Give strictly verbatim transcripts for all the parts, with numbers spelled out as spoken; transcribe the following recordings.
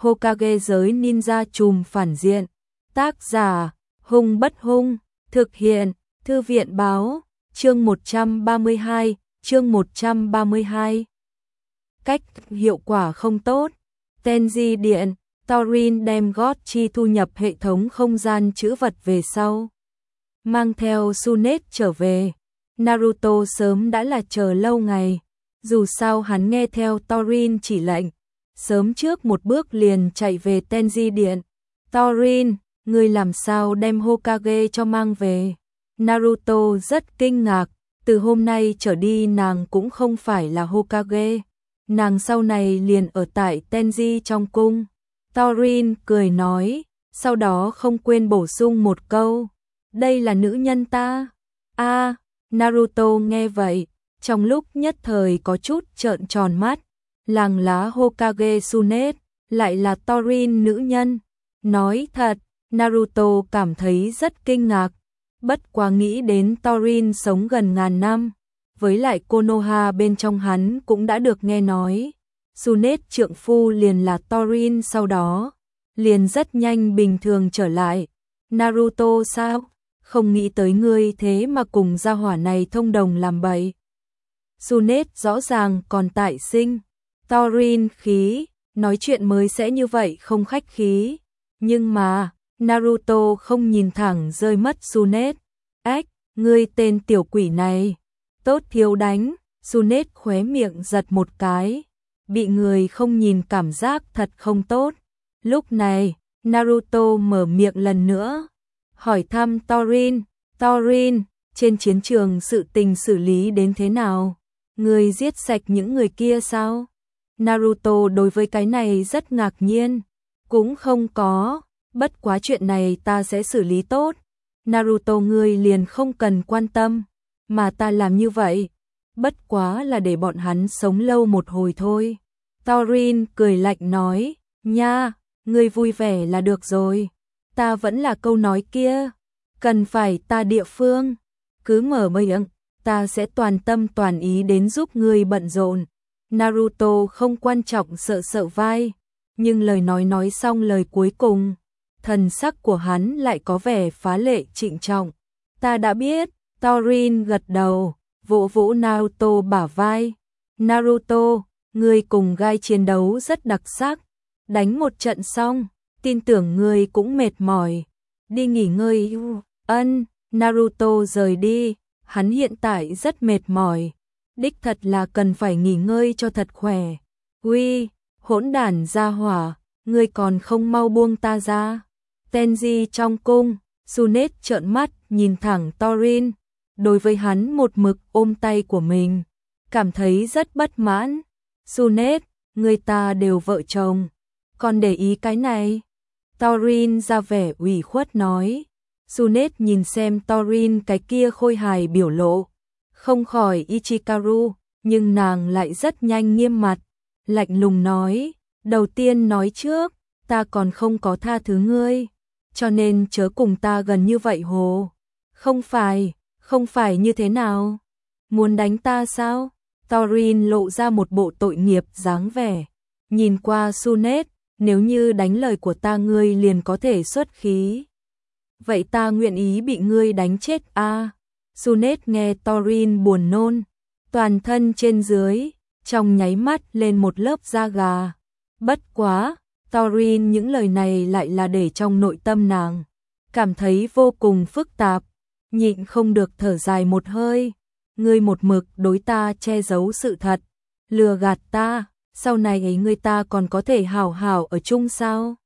Hokage giới ninja trùm phản diện. Tác giả, Hung Bất Hung, thực hiện, Thư viện báo, chương một trăm ba mươi hai, chương một trăm ba mươi hai. Cách hiệu quả không tốt. Tenji Điện, Thorin đem gót chi thu nhập hệ thống không gian trữ vật về sau. Mang theo Tsunade trở về. Naruto sớm đã là chờ lâu ngày. Dù sao hắn nghe theo Thorin chỉ lệnh. Sớm trước một bước liền chạy về Tenji Điện. Thorin, ngươi làm sao đem Hokage cho mang về? Naruto rất kinh ngạc. Từ hôm nay trở đi nàng cũng không phải là Hokage. Nàng sau này liền ở tại Tenji trong cung. Thorin cười nói, sau đó không quên bổ sung một câu. Đây là nữ nhân ta. A, à, Naruto nghe vậy, trong lúc nhất thời có chút trợn tròn mắt. Làng lá Hokage Tsunade, lại là Thorin nữ nhân. Nói thật, Naruto cảm thấy rất kinh ngạc. Bất quá nghĩ đến Thorin sống gần ngàn năm. Với lại Konoha bên trong hắn cũng đã được nghe nói. Tsunade trượng phu liền là Thorin, sau đó liền rất nhanh bình thường trở lại. Naruto sao? Không nghĩ tới ngươi thế mà cùng gia hỏa này thông đồng làm bậy. Tsunade rõ ràng còn tại sinh. Thorin khí, nói chuyện mới sẽ như vậy không khách khí. Nhưng mà, Naruto không nhìn thẳng rơi mất Tsunade. Ách, ngươi tên tiểu quỷ này. Tốt thiếu đánh, Tsunade khóe miệng giật một cái. Bị người không nhìn cảm giác thật không tốt. Lúc này, Naruto mở miệng lần nữa. Hỏi thăm Thorin, Thorin, trên chiến trường sự tình xử lý đến thế nào? Người giết sạch những người kia sao? Naruto đối với cái này rất ngạc nhiên. Cũng không có, bất quá chuyện này ta sẽ xử lý tốt. Naruto ngươi liền không cần quan tâm, mà ta làm như vậy, bất quá là để bọn hắn sống lâu một hồi thôi. Thorin cười lạnh nói, nha, ngươi vui vẻ là được rồi. Ta vẫn là câu nói kia, cần phải ta địa phương, cứ mở miệng, ta sẽ toàn tâm toàn ý đến giúp ngươi bận rộn. Naruto không quan trọng sợ sợ vai, nhưng lời nói nói xong lời cuối cùng, thần sắc của hắn lại có vẻ phá lệ trịnh trọng. Ta đã biết, Thorin gật đầu, vỗ vỗ Naruto bả vai. Naruto, ngươi cùng Gai chiến đấu rất đặc sắc, đánh một trận xong, tin tưởng ngươi cũng mệt mỏi, đi nghỉ ngơi. Ân, Naruto rời đi, hắn hiện tại rất mệt mỏi, đích thật là cần phải nghỉ ngơi cho thật khỏe. Uy, hỗn đản gia hỏa, ngươi còn không mau buông ta ra. Tenji trong cung, Tsunade trợn mắt nhìn thẳng Thorin, đối với hắn một mực ôm tay của mình, cảm thấy rất bất mãn. Tsunade, người ta đều vợ chồng, còn để ý cái này? Thorin ra vẻ ủy khuất nói. Tsunade nhìn xem Thorin cái kia khôi hài biểu lộ, không khỏi Ichikaru, nhưng nàng lại rất nhanh nghiêm mặt, lạnh lùng nói, đầu tiên nói trước, ta còn không có tha thứ ngươi, cho nên chớ cùng ta gần như vậy hồ. Không phải, không phải như thế nào? Muốn đánh ta sao? Thorin lộ ra một bộ tội nghiệp dáng vẻ, nhìn qua Tsunade, nếu như đánh lời của ta ngươi liền có thể xuất khí. Vậy ta nguyện ý bị ngươi đánh chết a. À, Tsunade nghe Thorin buồn nôn, toàn thân trên dưới, trong nháy mắt lên một lớp da gà. Bất quá, Thorin những lời này lại là để trong nội tâm nàng, cảm thấy vô cùng phức tạp, nhịn không được thở dài một hơi. Ngươi một mực đối ta che giấu sự thật, lừa gạt ta, sau này ấy ngươi ta còn có thể hảo hảo ở chung sao?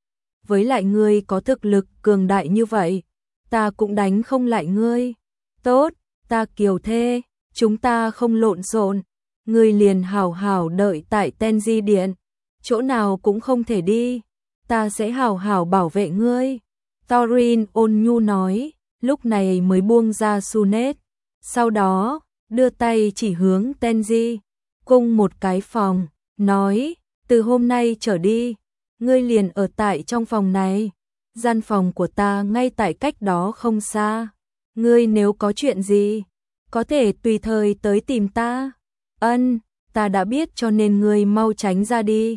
Với lại ngươi có thực lực cường đại như vậy, ta cũng đánh không lại ngươi. Tốt, ta kiều thê, chúng ta không lộn xộn, ngươi liền hảo hảo đợi tại Tenji Điện, chỗ nào cũng không thể đi, ta sẽ hảo hảo bảo vệ ngươi. Thorin ôn nhu nói, lúc này mới buông ra Tsunade, sau đó đưa tay chỉ hướng Tenji cung một cái phòng, nói, từ hôm nay trở đi, ngươi liền ở tại trong phòng này, gian phòng của ta ngay tại cách đó không xa, ngươi nếu có chuyện gì, có thể tùy thời tới tìm ta. Ân, ta đã biết cho nên ngươi mau tránh ra đi.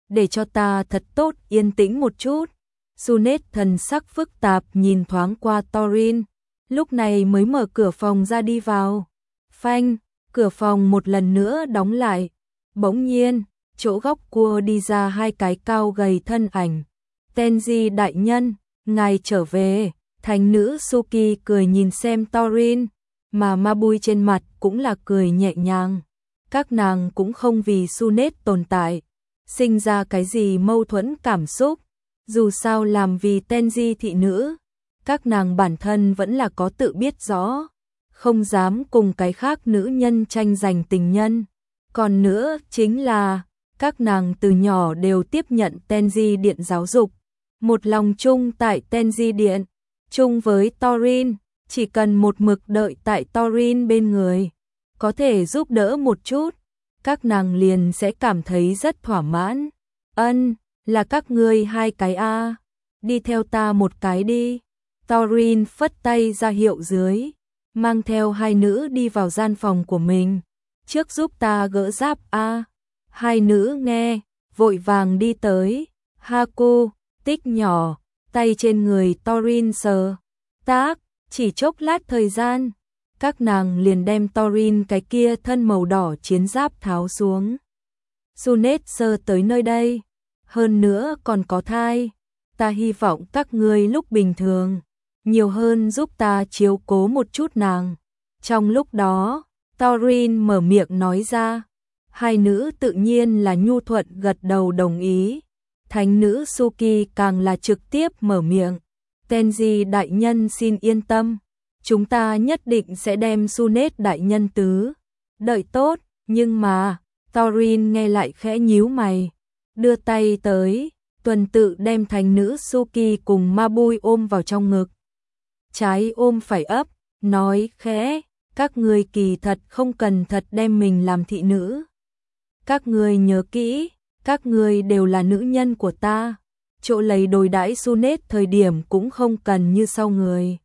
để cho ta thật tốt yên tĩnh một chút. Sunet thần sắc phức tạp nhìn thoáng qua Thorin, lúc này mới mở cửa phòng ra đi vào. Phanh, cửa phòng một lần nữa đóng lại. Bỗng nhiên, chỗ góc cua đi ra hai cái cao gầy thân ảnh. Tenji đại nhân, ngài trở về. Thánh nữ Suki cười nhìn xem Thorin, mà Mabui trên mặt cũng là cười nhẹ nhàng. Các nàng cũng không vì Sunet tồn tại sinh ra cái gì mâu thuẫn cảm xúc. Dù sao làm vì Tenji thị nữ, các nàng bản thân vẫn là có tự biết rõ, không dám cùng cái khác nữ nhân tranh giành tình nhân. Còn nữa chính là, các nàng từ nhỏ đều tiếp nhận Tenji điện giáo dục, một lòng chung tại Tenji điện, chung với Thorin, chỉ cần một mực đợi tại Thorin bên người, có thể giúp đỡ một chút, các nàng liền sẽ cảm thấy rất thỏa mãn. Ân, là các ngươi hai cái a, đi theo ta một cái đi. Thorin phất tay ra hiệu dưới, mang theo hai nữ đi vào gian phòng của mình. Trước giúp ta gỡ giáp a. Hai nữ nghe, vội vàng đi tới. Haku, tích nhỏ, tay trên người Thorin sờ. Tác, chỉ chốc lát thời gian, các nàng liền đem Thorin cái kia thân màu đỏ chiến giáp tháo xuống. Sunet sơ tới nơi đây, hơn nữa còn có thai. Ta hy vọng các ngươi lúc bình thường, nhiều hơn giúp ta chiếu cố một chút nàng. Trong lúc đó, Thorin mở miệng nói ra. Hai nữ tự nhiên là nhu thuận gật đầu đồng ý. Thánh nữ Suki càng là trực tiếp mở miệng. Tenji đại nhân xin yên tâm, chúng ta nhất định sẽ đem Sunet đại nhân tứ đợi tốt. Nhưng mà, Thorin nghe lại khẽ nhíu mày, đưa tay tới, tuần tự đem thánh nữ Suki cùng Mabui ôm vào trong ngực. Trái ôm phải ấp, nói khẽ, các ngươi kỳ thật không cần thật đem mình làm thị nữ. Các ngươi nhớ kỹ, các ngươi đều là nữ nhân của ta. Chỗ lấy đối đãi Sunet thời điểm cũng không cần như sau người.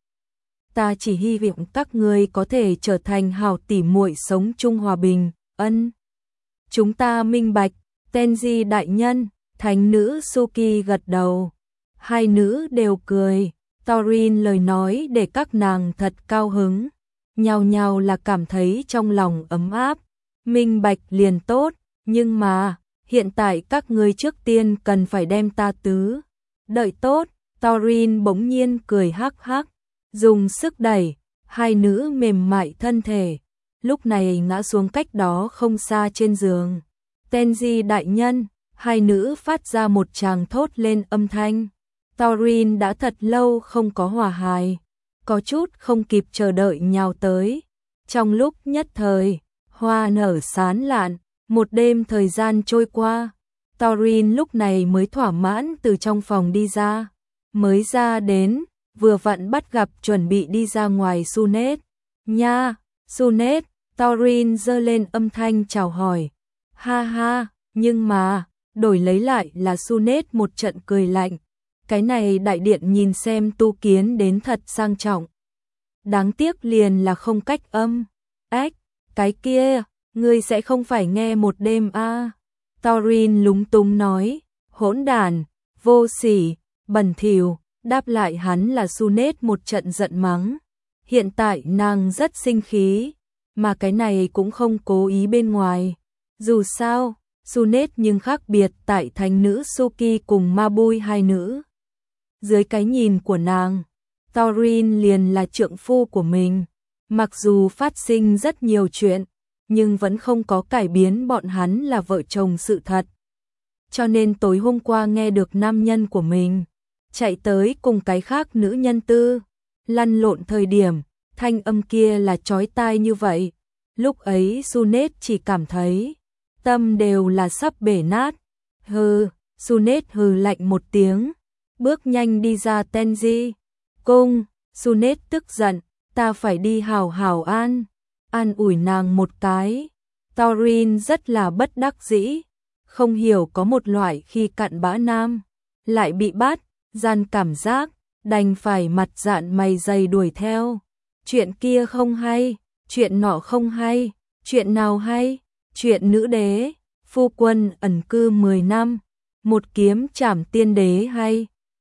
Ta chỉ hy vọng các ngươi có thể trở thành hảo tỉ muội sống chung hòa bình. Ân, chúng ta minh bạch. Tenji đại nhân, thánh nữ Suki gật đầu. Hai nữ đều cười. Thorin lời nói để các nàng thật cao hứng, nhao nhao là cảm thấy trong lòng ấm áp. Minh bạch liền tốt, nhưng mà hiện tại các ngươi trước tiên cần phải đem ta tứ đợi tốt. Thorin bỗng nhiên cười hắc hắc, dùng sức đẩy hai nữ mềm mại thân thể, lúc này ngã xuống cách đó không xa trên giường. Tenji đại nhân, hai nữ phát ra một tràng thốt lên âm thanh. Thorin đã thật lâu không có hòa hài, có chút không kịp chờ đợi nhào tới. Trong lúc nhất thời, hoa nở sán lạn, một đêm thời gian trôi qua, Thorin lúc này mới thỏa mãn từ trong phòng đi ra. Mới ra đến, vừa vặn bắt gặp chuẩn bị đi ra ngoài Sunet. Nha, Sunet, Thorin giơ lên âm thanh chào hỏi. Ha ha, nhưng mà, đổi lấy lại là Sunet một trận cười lạnh. Cái này đại điện nhìn xem tu kiến đến thật sang trọng. Đáng tiếc liền là không cách âm. Ếch, cái kia, ngươi sẽ không phải nghe một đêm a? À? Thorin lúng túng nói, hỗn đản, vô sỉ, bẩn thỉu. Đáp lại hắn là Sunet một trận giận mắng. Hiện tại nàng rất sinh khí, mà cái này cũng không cố ý bên ngoài. Dù sao, Sunet nhưng khác biệt tại thánh nữ Suki cùng Mabui hai nữ. Dưới cái nhìn của nàng, Thorin liền là trượng phu của mình. Mặc dù phát sinh rất nhiều chuyện, nhưng vẫn không có cải biến bọn hắn là vợ chồng sự thật. Cho nên tối hôm qua nghe được nam nhân của mình chạy tới cùng cái khác nữ nhân tư lăn lộn thời điểm, thanh âm kia là chói tai như vậy. Lúc ấy Sunet chỉ cảm thấy tâm đều là sắp bể nát. Hừ, Sunet hừ lạnh một tiếng, bước nhanh đi ra Tenji cung. Sunet tức giận, ta phải đi hào hào an, an ủi nàng một cái. Thorin rất là bất đắc dĩ, không hiểu có một loại khi cặn bã nam lại bị bắt gian cảm giác, đành phải mặt dạn mày dày đuổi theo. Chuyện kia không hay, chuyện nọ không hay, chuyện nào hay? Chuyện nữ đế, phu quân ẩn cư mười năm, một kiếm chảm tiên đế hay